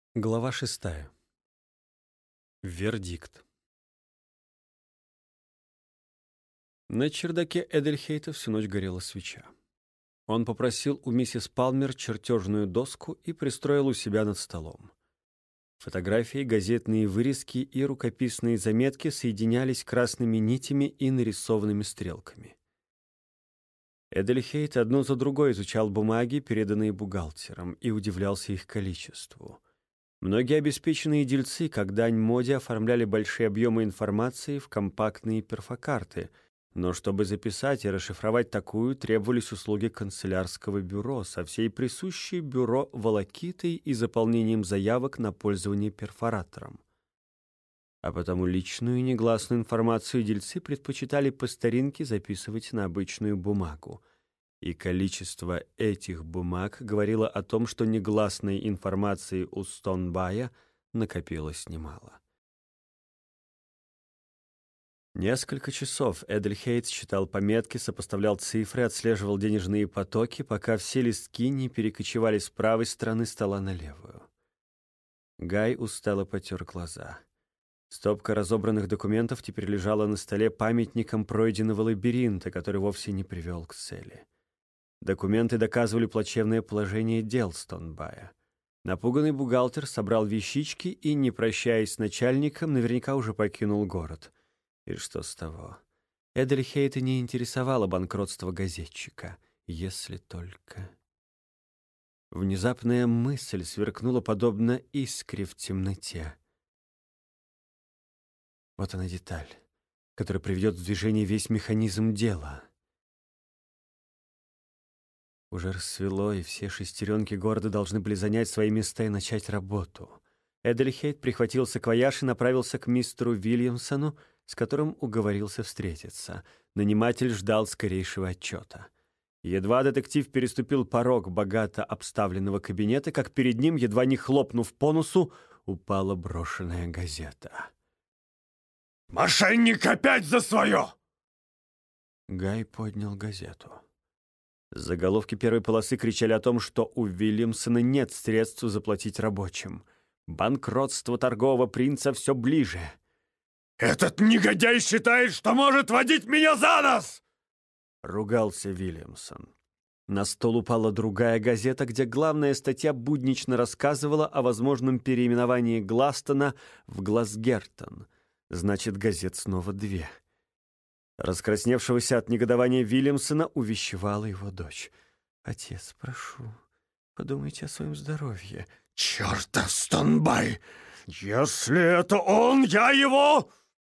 Глава 6. Вердикт. На чердаке Эдельхейта всю ночь горела свеча. Он попросил у миссис Палмер чертежную доску и пристроил у себя над столом. Фотографии, газетные вырезки и рукописные заметки соединялись красными нитями и нарисованными стрелками. Эдельхейт одну за другой изучал бумаги, переданные бухгалтером, и удивлялся их количеству. Многие обеспеченные дельцы, как дань моде, оформляли большие объемы информации в компактные перфокарты, но чтобы записать и расшифровать такую, требовались услуги канцелярского бюро со всей присущей бюро волокитой и заполнением заявок на пользование перфоратором. А потому личную и негласную информацию дельцы предпочитали по старинке записывать на обычную бумагу. И количество этих бумаг говорило о том, что негласной информации у Стонбая накопилось немало. Несколько часов Эдельхейт читал пометки, сопоставлял цифры, отслеживал денежные потоки, пока все листки не перекочевали с правой стороны стола на левую. Гай устало потер глаза. Стопка разобранных документов теперь лежала на столе памятником пройденного лабиринта, который вовсе не привел к цели. Документы доказывали плачевное положение дел Стонбая. Напуганный бухгалтер собрал вещички и, не прощаясь с начальником, наверняка уже покинул город. И что с того? Эдельхейта не интересовало банкротство газетчика, если только... Внезапная мысль сверкнула подобно искре в темноте. Вот она деталь, которая приведет в движение весь механизм дела. Уже рассвело, и все шестеренки города должны были занять свои места и начать работу. Эдельхейт прихватил саквояж и направился к мистеру Вильямсону, с которым уговорился встретиться. Наниматель ждал скорейшего отчета. Едва детектив переступил порог богато обставленного кабинета, как перед ним, едва не хлопнув по носу, упала брошенная газета. «Мошенник опять за свое!» Гай поднял газету. Заголовки первой полосы кричали о том, что у Вильямсона нет средств заплатить рабочим. Банкротство торгового принца все ближе. «Этот негодяй считает, что может водить меня за нос!» — ругался Вильямсон. На стол упала другая газета, где главная статья буднично рассказывала о возможном переименовании Гластона в Глазгертон. Значит, газет снова две. Раскрасневшегося от негодования Вильямсона увещевала его дочь. «Отец, прошу, подумайте о своем здоровье». «Чертов Стонбай! Если это он, я его...»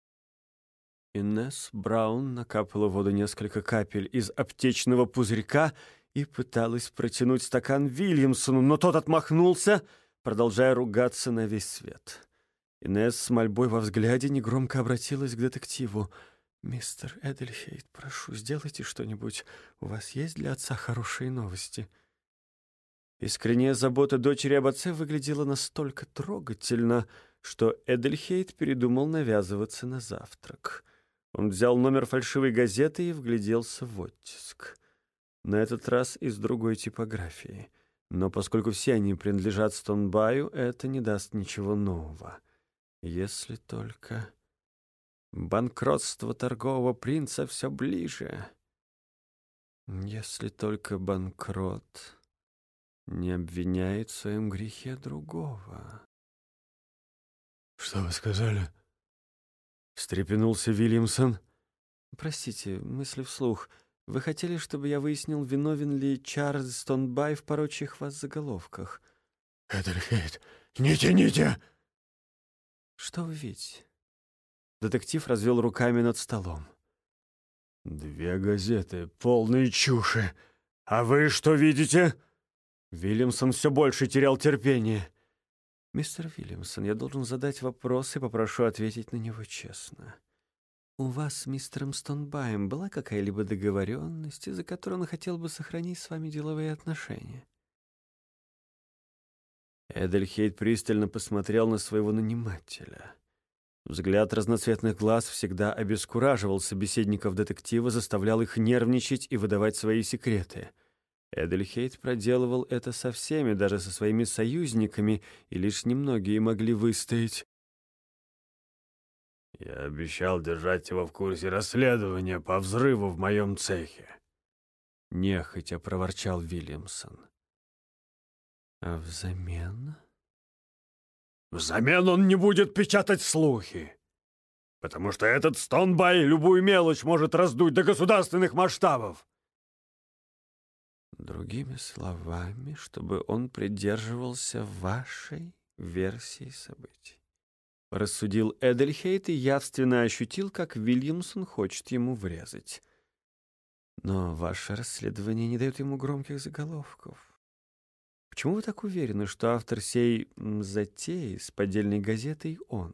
Инесс Браун накапала в воду несколько капель из аптечного пузырька и пыталась протянуть стакан Вильямсону, но тот отмахнулся, продолжая ругаться на весь свет. Инесс с мольбой во взгляде негромко обратилась к детективу. «Мистер Эдельхейт, прошу, сделайте что-нибудь. У вас есть для отца хорошие новости?» Искренняя забота дочери об отце выглядела настолько трогательно, что Эдельхейт передумал навязываться на завтрак. Он взял номер фальшивой газеты и вгляделся в оттиск. На этот раз из другой типографии. Но поскольку все они принадлежат Стонбаю, это не даст ничего нового. Если только... Банкротство торгового принца все ближе. Если только банкрот не обвиняет в своем грехе другого. «Что вы сказали?» — встрепенулся Вильямсон. «Простите, мысли вслух. Вы хотели, чтобы я выяснил, виновен ли Чарльз Стонбай в порочащих вас заголовках?» «Эдельхейт, не тяните!» «Что вы видите?» Детектив развел руками над столом. «Две газеты, полные чуши. А вы что видите?» Вильямсон все больше терял терпение. «Мистер Вильямсон, я должен задать вопрос и попрошу ответить на него честно. У вас с мистером Стонбаем была какая-либо договоренность, из-за которой он хотел бы сохранить с вами деловые отношения?» Эдельхейт пристально посмотрел на своего нанимателя. Взгляд разноцветных глаз всегда обескураживал собеседников детектива, заставлял их нервничать и выдавать свои секреты. Эдельхейт проделывал это со всеми, даже со своими союзниками, и лишь немногие могли выстоять. «Я обещал держать его в курсе расследования по взрыву в моем цехе», — нехотя проворчал Вильямсон. «А взамен?» «Взамен он не будет печатать слухи, потому что этот Стоунбай любую мелочь может раздуть до государственных масштабов». Другими словами, чтобы он придерживался вашей версии событий. Рассудил Эдельхейт и явственно ощутил, как Вильямсон хочет ему врезать. Но ваше расследование не дает ему громких заголовков. Почему вы так уверены, что автор сей затеи с поддельной газетой он?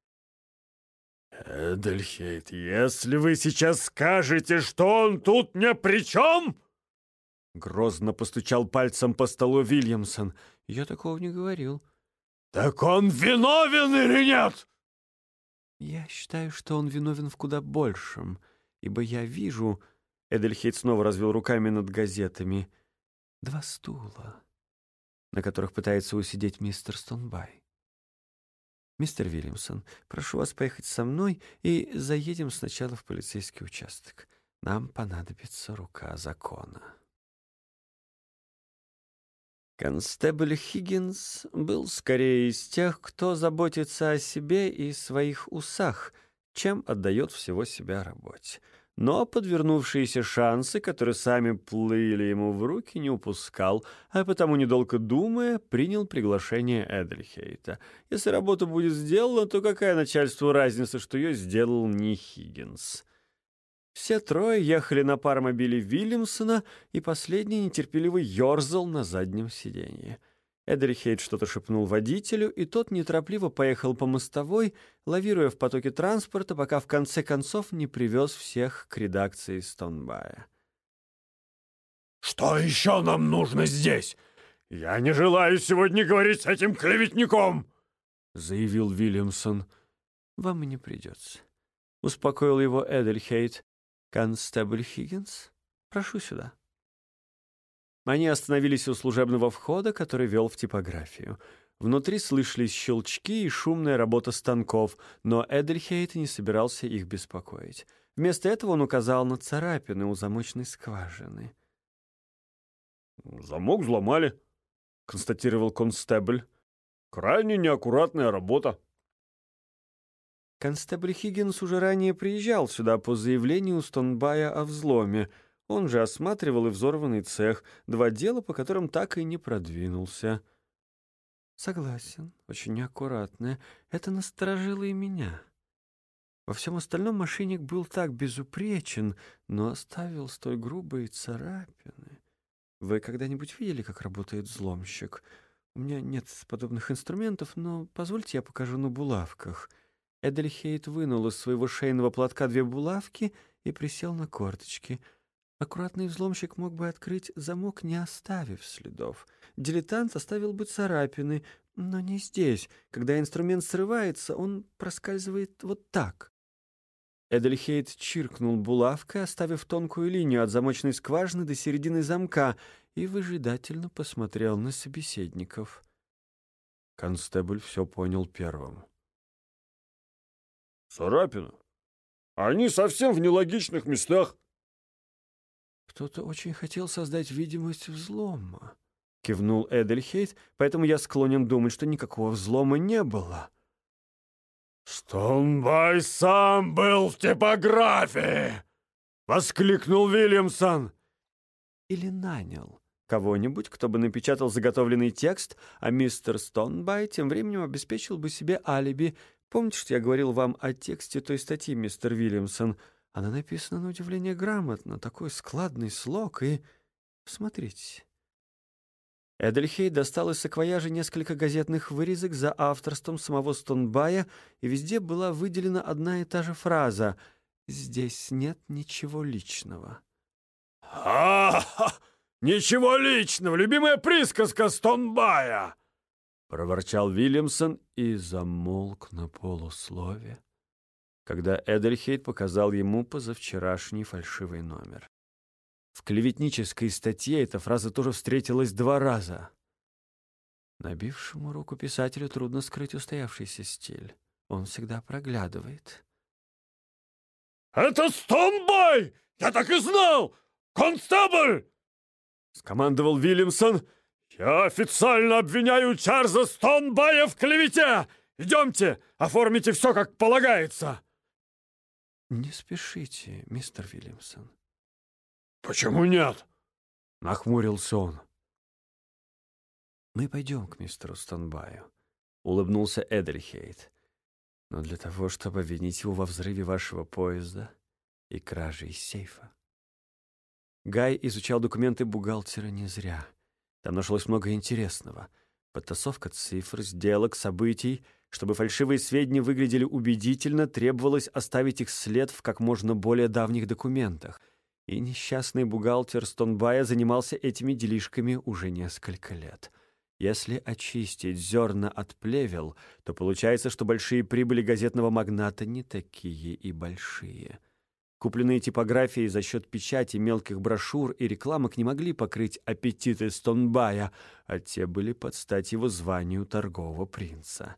«Эдельхейт, если вы сейчас скажете, что он тут ни при чем...» Грозно постучал пальцем по столу Вильямсон. Я такого не говорил. «Так он виновен или нет?» Я считаю, что он виновен в куда большем, ибо я вижу... Эдельхейт снова развел руками над газетами. 2 стула, на которых пытается усидеть мистер Стоунбай. Мистер Вильямсон, прошу вас поехать со мной и заедем сначала в полицейский участок. Нам понадобится рука закона. Констебль Хиггинс был скорее из тех, кто заботится о себе и своих усах, чем отдает всего себя работе. Но подвернувшиеся шансы, которые сами плыли ему в руки, не упускал, а потому, недолго думая, принял приглашение Эдельхейта. Если работа будет сделана, то какая начальству разница, что ее сделал не Хиггинс? Все трое ехали на паромобиле Вильямсона, и последний нетерпеливо ерзал на заднем сиденье. Эдельхейт что-то шепнул водителю, и тот неторопливо поехал по мостовой, лавируя в потоке транспорта, пока в конце концов не привез всех к редакции Стоунбая. «Что еще нам нужно здесь? Я не желаю сегодня говорить с этим клеветником!» — заявил Вильямсон. «Вам и не придется», — успокоил его Эдельхейт. «Констебль Хиггинс, прошу сюда». Они остановились у служебного входа, который вел в типографию. Внутри слышались щелчки и шумная работа станков, но Эдельхейт не собирался их беспокоить. Вместо этого он указал на царапины у замочной скважины. «Замок взломали», — констатировал констебль. «Крайне неаккуратная работа». Констебль Хиггинс уже ранее приезжал сюда по заявлению Стоунбая о взломе. Он же осматривал и взорванный цех, 2 дела, по которым так и не продвинулся. Согласен, очень неаккуратное. Это насторожило и меня. Во всем остальном мошенник был так безупречен, но оставил столь грубые царапины. Вы когда-нибудь видели, как работает взломщик? У меня нет подобных инструментов, но позвольте я покажу на булавках. Эдельхейт вынул из своего шейного платка 2 булавки и присел на корточки. Аккуратный взломщик мог бы открыть замок, не оставив следов. Дилетант оставил бы царапины, но не здесь. Когда инструмент срывается, он проскальзывает вот так. Эдельхейт чиркнул булавкой, оставив тонкую линию от замочной скважины до середины замка, и выжидательно посмотрел на собеседников. Констебль все понял первым. «Царапина? Они совсем в нелогичных местах». «Кто-то очень хотел создать видимость взлома», — кивнул Эдельхейт, «поэтому я склонен думать, что никакого взлома не было». «Стоунбай сам был в типографии!» — воскликнул Вильямсон. «Или нанял кого-нибудь, кто бы напечатал заготовленный текст, а мистер Стоунбай тем временем обеспечил бы себе алиби. Помните, что я говорил вам о тексте той статьи, мистер Вильямсон? Она написана, на удивление, грамотно, такой складный слог, и... Смотрите». Эдельхейт достал из саквояжа несколько газетных вырезок за авторством самого Стоунбая, и везде была выделена одна и та же фраза «Здесь нет ничего личного». «А-ха! Ничего личного! Любимая присказка Стоунбая!» — проворчал Вильямсон и замолк на полуслове, когда Эдельхейт показал ему позавчерашний фальшивый номер. В клеветнической статье эта фраза тоже встретилась 2 раза. Набившему руку писателю трудно скрыть устоявшийся стиль. Он всегда проглядывает. «Это Стоунбай! Я так и знал! Констебль!» — скомандовал Вильямсон. «Я официально обвиняю Чарльза Стоунбая в клевете! Идемте, оформите все, как полагается!» «Не спешите, мистер Вильямсон». «Почему нет?» — нахмурился он. «Мы пойдем к мистеру Стоунбаю», — улыбнулся Эдельхейт. «Но для того, чтобы обвинить его во взрыве вашего поезда и краже из сейфа». Гай изучал документы бухгалтера не зря. Там нашлось много интересного. Подтасовка цифр, сделок, событий. Чтобы фальшивые сведения выглядели убедительно, требовалось оставить их след в как можно более давних документах. И несчастный бухгалтер Стоунбая занимался этими делишками уже несколько лет. Если очистить зерна от плевел, то получается, что большие прибыли газетного магната не такие и большие. Купленные типографии за счет печати мелких брошюр и рекламок не могли покрыть аппетиты Стоунбая, а те были под стать его званию торгового принца.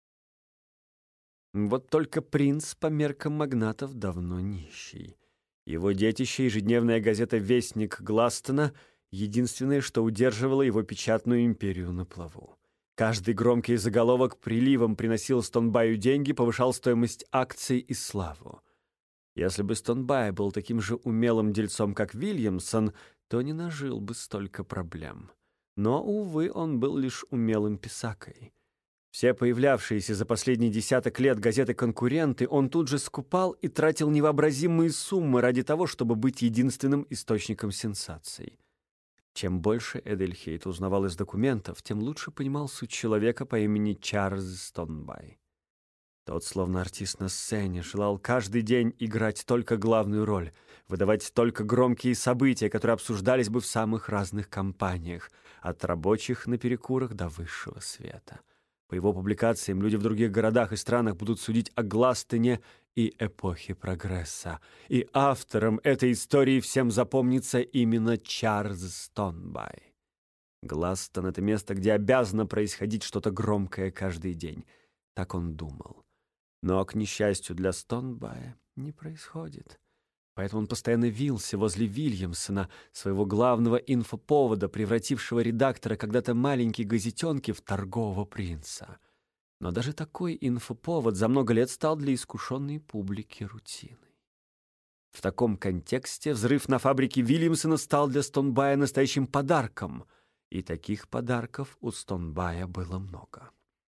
Вот только принц по меркам магнатов давно нищий. Его детище, ежедневная газета «Вестник Гластона», единственное, что удерживало его печатную империю на плаву. Каждый громкий заголовок приливом приносил Стоунбаю деньги, повышал стоимость акций и славу. Если бы Стоунбай был таким же умелым дельцом, как Вильямсон, то не нажил бы столько проблем. Но, увы, он был лишь умелым писакой. Все появлявшиеся за последние десяток лет газеты-конкуренты он тут же скупал и тратил невообразимые суммы ради того, чтобы быть единственным источником сенсаций. Чем больше Эдельхейт узнавал из документов, тем лучше понимал суть человека по имени Чарльз Стоунбай. Тот, словно артист на сцене, желал каждый день играть только главную роль, выдавать только громкие события, которые обсуждались бы в самых разных компаниях, от рабочих на перекурах до высшего света. По его публикациям люди в других городах и странах будут судить о Гластоне и эпохе прогресса. И автором этой истории всем запомнится именно Чарльз Стоунбай. Гластон — это место, где обязано происходить что-то громкое каждый день. Так он думал. Но, к несчастью для Стоунбая, не происходит. Поэтому он постоянно вился возле Вильямсона, своего главного инфоповода, превратившего редактора когда-то маленькой газетенки в торгового принца. Но даже такой инфоповод за много лет стал для искушенной публики рутиной. В таком контексте взрыв на фабрике Вильямсона стал для Стоунбая настоящим подарком. И таких подарков у Стоунбая было много.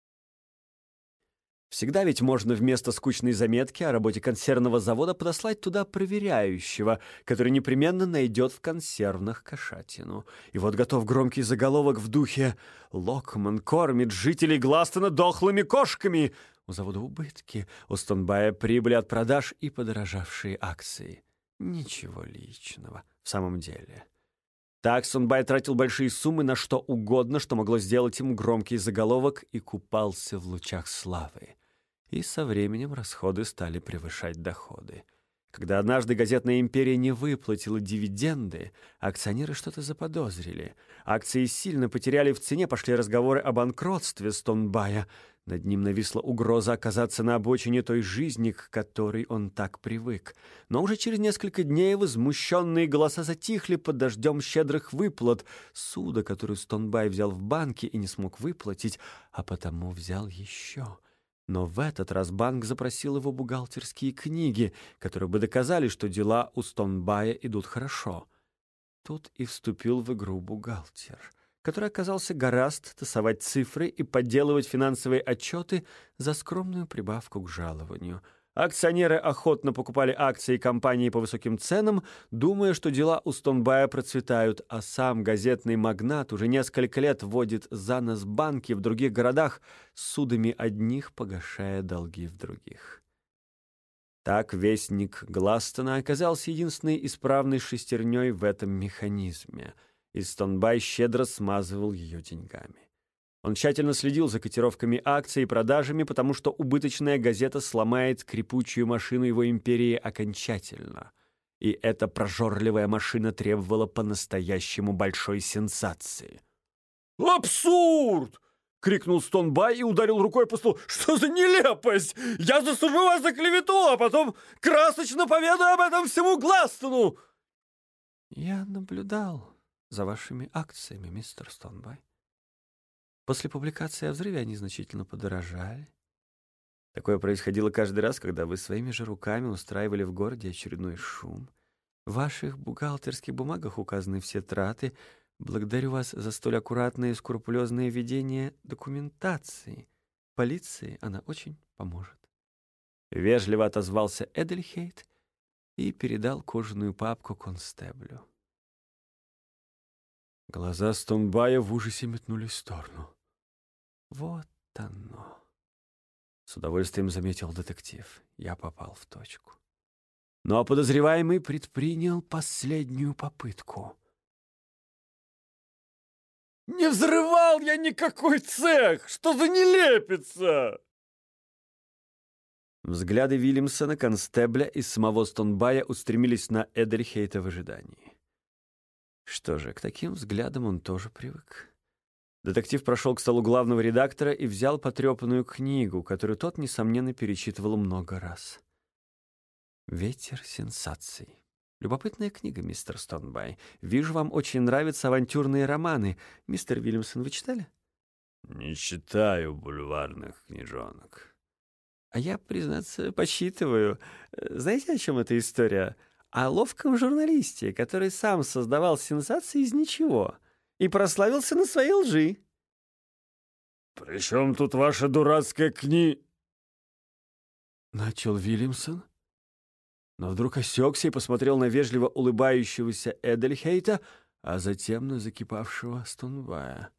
Всегда ведь можно вместо скучной заметки о работе консервного завода подослать туда проверяющего, который непременно найдет в консервных кошатину. И вот готов громкий заголовок в духе «Локман кормит жителей Гластона дохлыми кошками». У завода убытки, у Стоунбая прибыли от продаж и подорожавшие акции. Ничего личного в самом деле. Так Стоунбай тратил большие суммы на что угодно, что могло сделать ему громкий заголовок, и купался в лучах славы. И со временем расходы стали превышать доходы. Когда однажды газетная империя не выплатила дивиденды, акционеры что-то заподозрили. Акции сильно потеряли в цене, пошли разговоры о банкротстве Стоунбая. Над ним нависла угроза оказаться на обочине той жизни, к которой он так привык. Но уже через несколько дней возмущенные голоса затихли под дождем щедрых выплат. Суда, которую Стоунбай взял в банке и не смог выплатить, а потому взял еще. Но в этот раз банк запросил его бухгалтерские книги, которые бы доказали, что дела у Стоунбая идут хорошо. Тут и вступил в игру бухгалтер, который оказался гораст тасовать цифры и подделывать финансовые отчеты за скромную прибавку к жалованию. Акционеры охотно покупали акции компании по высоким ценам, думая, что дела у Стоунбая процветают, а сам газетный магнат уже несколько лет водит за нос банки в других городах с судами одних, погашая долги в других. Так вестник Гластона оказался единственной исправной шестерней в этом механизме, и Стоунбай щедро смазывал ее деньгами. Он тщательно следил за котировками акций и продажами, потому что убыточная газета сломает крепучую машину его империи окончательно. и эта прожорливая машина требовала по-настоящему большой сенсации. «Абсурд!» — крикнул Стонбай и ударил рукой по столу. «Что за нелепость! Я засужу вас за клевету, а потом красочно поведаю об этом всему Гластону!» «Я наблюдал за вашими акциями, мистер Стонбай. После публикации о взрыве они значительно подорожали. Такое происходило каждый раз, когда вы своими же руками устраивали в городе очередной шум. В ваших бухгалтерских бумагах указаны все траты. Благодарю вас за столь аккуратное и скрупулезное ведение документации. Полиции она очень поможет». Вежливо отозвался Эдельхейт и передал кожаную папку констеблю. Глаза Стонбая в ужасе метнулись в сторону. «Вот оно!» — с удовольствием заметил детектив. Я попал в точку. Но подозреваемый предпринял последнюю попытку. «Не взрывал я никакой цех! Что за нелепица!» Взгляды Вильямсона, констебля и самого Стонбая устремились на Эдельхейта в ожидании. Что же, к таким взглядам он тоже привык. Детектив прошел к столу главного редактора и взял потрепанную книгу, которую тот, несомненно, перечитывал много раз. «Ветер сенсаций». Любопытная книга, мистер Стонбай. Вижу, вам очень нравятся авантюрные романы. Мистер Вильямсон, вы читали? «Не читаю бульварных книжонок». А я, признаться, почитываю. Знаете, о чем эта история? О ловком журналисте, который сам создавал сенсации из ничего и прославился на своей лжи. «При чем тут ваша дурацкая Начал Вильямсон, но вдруг осекся и посмотрел на вежливо улыбающегося Эдельхейта, а затем на закипавшего Стонбая.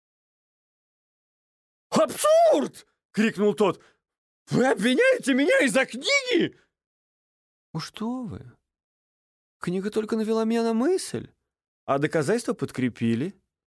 «Абсурд!» — крикнул тот. «Вы обвиняете меня из-за книги?» Что вы? Книга только навела меня на мысль, а доказательства подкрепили».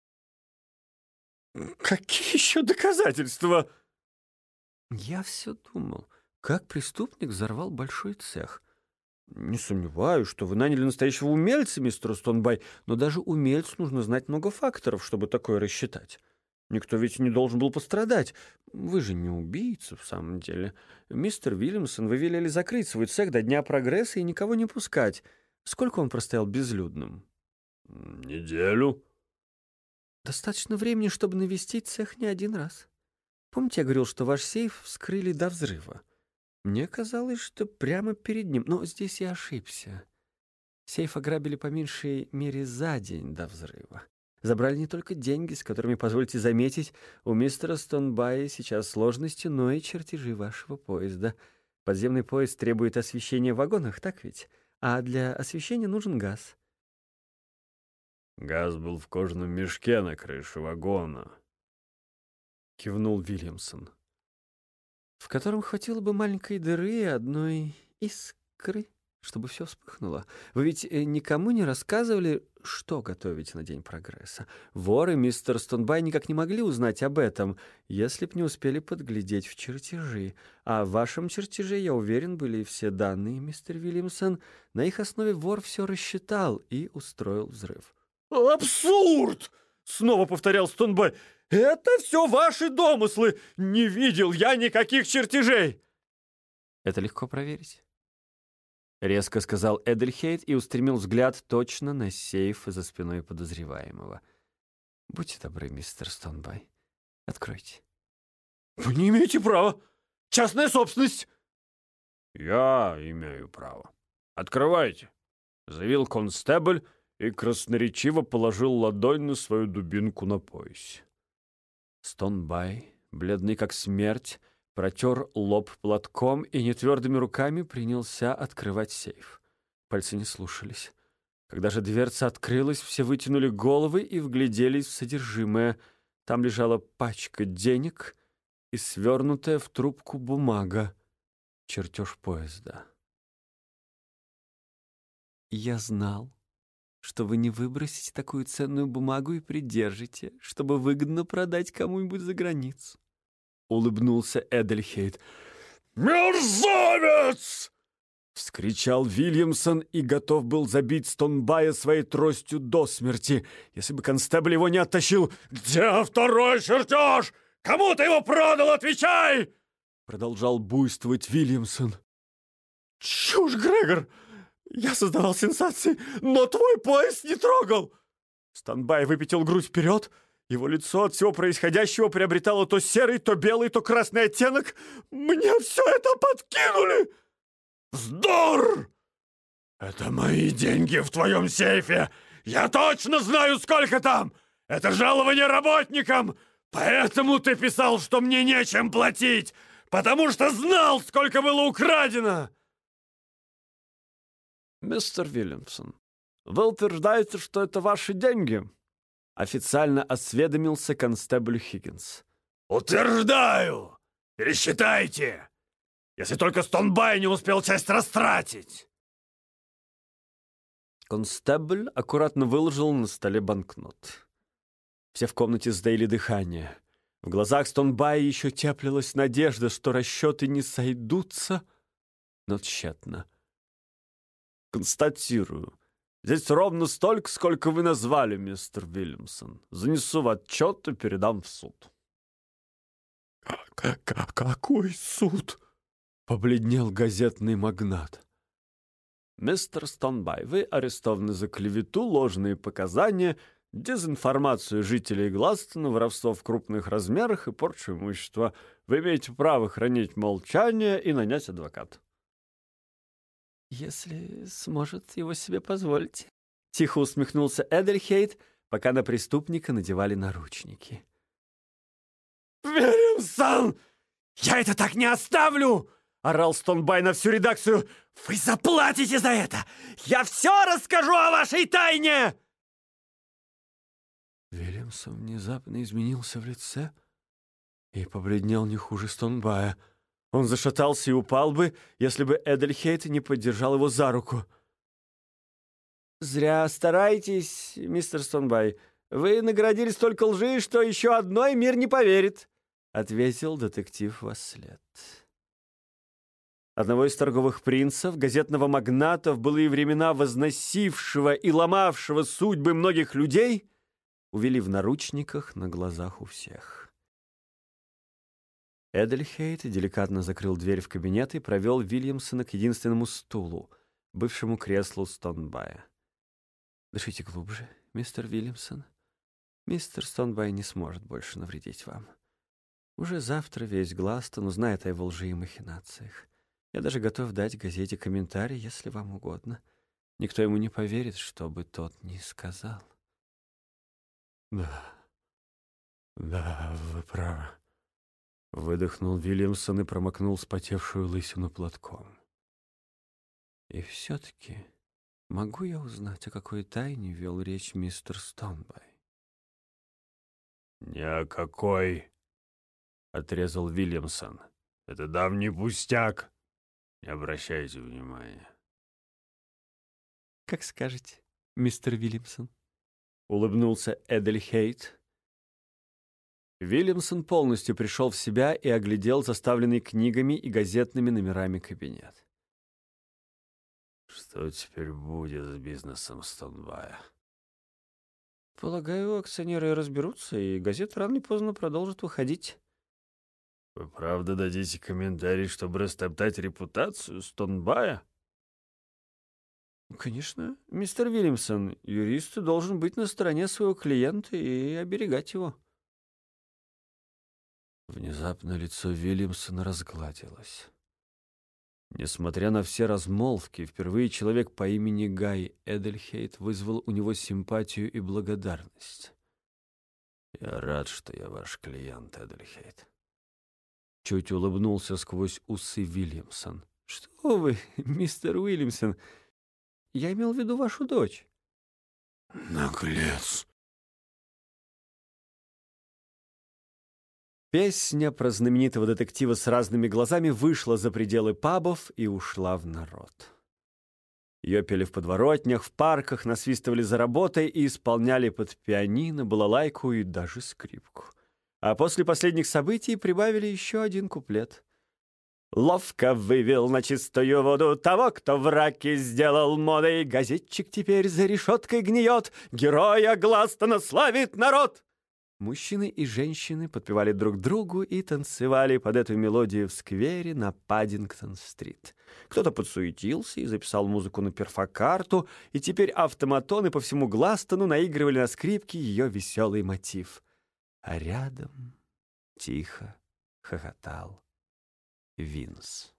«Какие еще доказательства?» Я все думал, как преступник взорвал большой цех. Не сомневаюсь, что вы наняли настоящего умельца, мистер Стонбай, но даже умельцу нужно знать много факторов, чтобы такое рассчитать. Никто ведь не должен был пострадать. Вы же не убийца, в самом деле. Мистер Вильямсон, вы велели закрыть свой цех до Дня прогресса и никого не пускать. Сколько он простоял безлюдным? «Неделю». Достаточно времени, чтобы навестить цех не один раз. Помните, я говорил, что ваш сейф вскрыли до взрыва? Мне казалось, что прямо перед ним, но здесь я ошибся. Сейф ограбили по меньшей мере за день до взрыва. Забрали не только деньги, с которыми, позвольте заметить, у мистера Стонбая сейчас сложности, но и чертежи вашего поезда. Подземный поезд требует освещения в вагонах, так ведь? А для освещения нужен газ. «Газ был в кожаном мешке на крыше вагона», — кивнул Вильямсон. В котором хватило бы маленькой дыры и одной искры, чтобы все вспыхнуло. Вы ведь никому не рассказывали, что готовить на День прогресса. Воры, мистер Стонбай, никак не могли узнать об этом, если б не успели подглядеть в чертежи. А в вашем чертеже, я уверен, были все данные, мистер Вильямсон. На их основе вор все рассчитал и устроил взрыв. «Абсурд!» — снова повторял Стонбай. «Это все ваши домыслы! Не видел я никаких чертежей!» «Это легко проверить», — резко сказал Эдельхейт и устремил взгляд точно на сейф за спиной подозреваемого. «Будьте добры, мистер Стонбай, откройте». «Вы не имеете права! Частная собственность!» «Я имею право. Открывайте!» — заявил констебль и красноречиво положил ладонь на свою дубинку на поясе. Стонбай, бледный как смерть, протер лоб платком и нетвердыми руками принялся открывать сейф. Пальцы не слушались. Когда же дверца открылась, все вытянули головы и вгляделись в содержимое. Там лежала пачка денег и свернутая в трубку бумага, чертеж поезда. «Я знал, что вы не выбросите такую ценную бумагу и придержите, чтобы выгодно продать кому-нибудь за границу», — улыбнулся Эдельхейт. «Мерзавец!» — Вскричал Вильямсон и готов был забить Стонбая своей тростью до смерти, если бы констебль его не оттащил. «Где второй чертеж? Кому ты его продал? Отвечай!» Продолжал буйствовать Вильямсон. «Чушь, Грегор! Я создавал сенсации, но твой пояс не трогал!» Стонбай выпятил грудь вперед. Его лицо от всего происходящего приобретало то серый, то белый, то красный оттенок. «Мне все это подкинули!» «Вздор! Это мои деньги в твоем сейфе! Я точно знаю, сколько там! Это жалование работникам! Поэтому ты писал, что мне нечем платить! Потому что знал, сколько было украдено!» «Мистер Вильямсон, вы утверждаете, что это ваши деньги?» Официально осведомился констебль Хиггинс. «Утверждаю! Пересчитайте! Если только Стонбай не успел часть растратить!» Констебль аккуратно выложил на столе банкнот. Все в комнате сдаили дыхание. В глазах Стонбая еще теплилась надежда, что расчеты не сойдутся, но тщетно. «Констатирую. Здесь ровно столько, сколько вы назвали, мистер Вильямсон. Занесу в отчет и передам в суд». «Какой суд?» — побледнел газетный магнат. «Мистер Стонбай, вы арестованы за клевету, ложные показания, дезинформацию жителей Гластона, воровство в крупных размерах и порчу имущества. Вы имеете право хранить молчание и нанять адвоката». «Если сможет его себе позволить», — тихо усмехнулся Эдельхейт, пока на преступника надевали наручники. «Вильямсон! Я это так не оставлю!» — орал Стонбай на всю редакцию. «Вы заплатите за это! Я все расскажу о вашей тайне!» Вильямсон внезапно изменился в лице и побледнел не хуже Стонбая. Он зашатался и упал бы, если бы Эдельхейт не поддержал его за руку. «Зря стараетесь, мистер Стонбай. Вы наградили столько лжи, что еще одной мир не поверит», — ответил детектив вослед. Одного из торговых принцев, газетного магната, в былые времена возносившего и ломавшего судьбы многих людей, увели в наручниках на глазах у всех. Эдельхейт деликатно закрыл дверь в кабинет и провел Вильямсона к единственному стулу, бывшему креслу Стонбая. «Дышите глубже, мистер Вильямсон. Мистер Стонбай не сможет больше навредить вам. Уже завтра весь Гластон узнает о его лжи и махинациях. Я даже готов дать газете комментарий, если вам угодно. Никто ему не поверит, что бы тот ни сказал». «Да, вы правы», — выдохнул Вильямсон и промокнул вспотевшую лысину платком. «И все-таки могу я узнать, о какой тайне вел речь мистер Стонбай?» «Ни о какой», — отрезал Вильямсон. «Это давний пустяк. Не обращайте внимания». «Как скажете, мистер Вильямсон», — улыбнулся Эдельхейт. Вильямсон полностью пришел в себя и оглядел заставленный книгами и газетными номерами кабинет. «Что теперь будет с бизнесом Стонбая?» «Полагаю, акционеры разберутся, и газета рано или поздно продолжит выходить». «Вы правда дадите комментарий, чтобы растоптать репутацию Стонбая?» «Конечно, мистер Вильямсон, юрист должен быть на стороне своего клиента и оберегать его». Внезапно лицо Вильямсона разгладилось. Несмотря на все размолвки, впервые человек по имени Гай Эдельхейт вызвал у него симпатию и благодарность. «Я рад, что я ваш клиент, Эдельхейт». Чуть улыбнулся сквозь усы Вильямсон. «Что вы, мистер Уильямсон? Я имел в виду вашу дочь». «Наглец!» Песня про знаменитого детектива с разными глазами вышла за пределы пабов и ушла в народ. Ее пели в подворотнях, в парках, насвистывали за работой и исполняли под пианино, балалайку и даже скрипку. А после последних событий прибавили еще один куплет. Ловко вывел на чистую воду того, кто в раке сделал модой. Газетчик теперь за решеткой гниет, героя Гластона славит народ. Мужчины и женщины подпевали друг другу и танцевали под эту мелодию в сквере на Паддингтон-стрит. Кто-то подсуетился и записал музыку на перфокарту, и теперь автоматоны по всему Гластону наигрывали на скрипке ее веселый мотив. А рядом тихо хохотал Винс.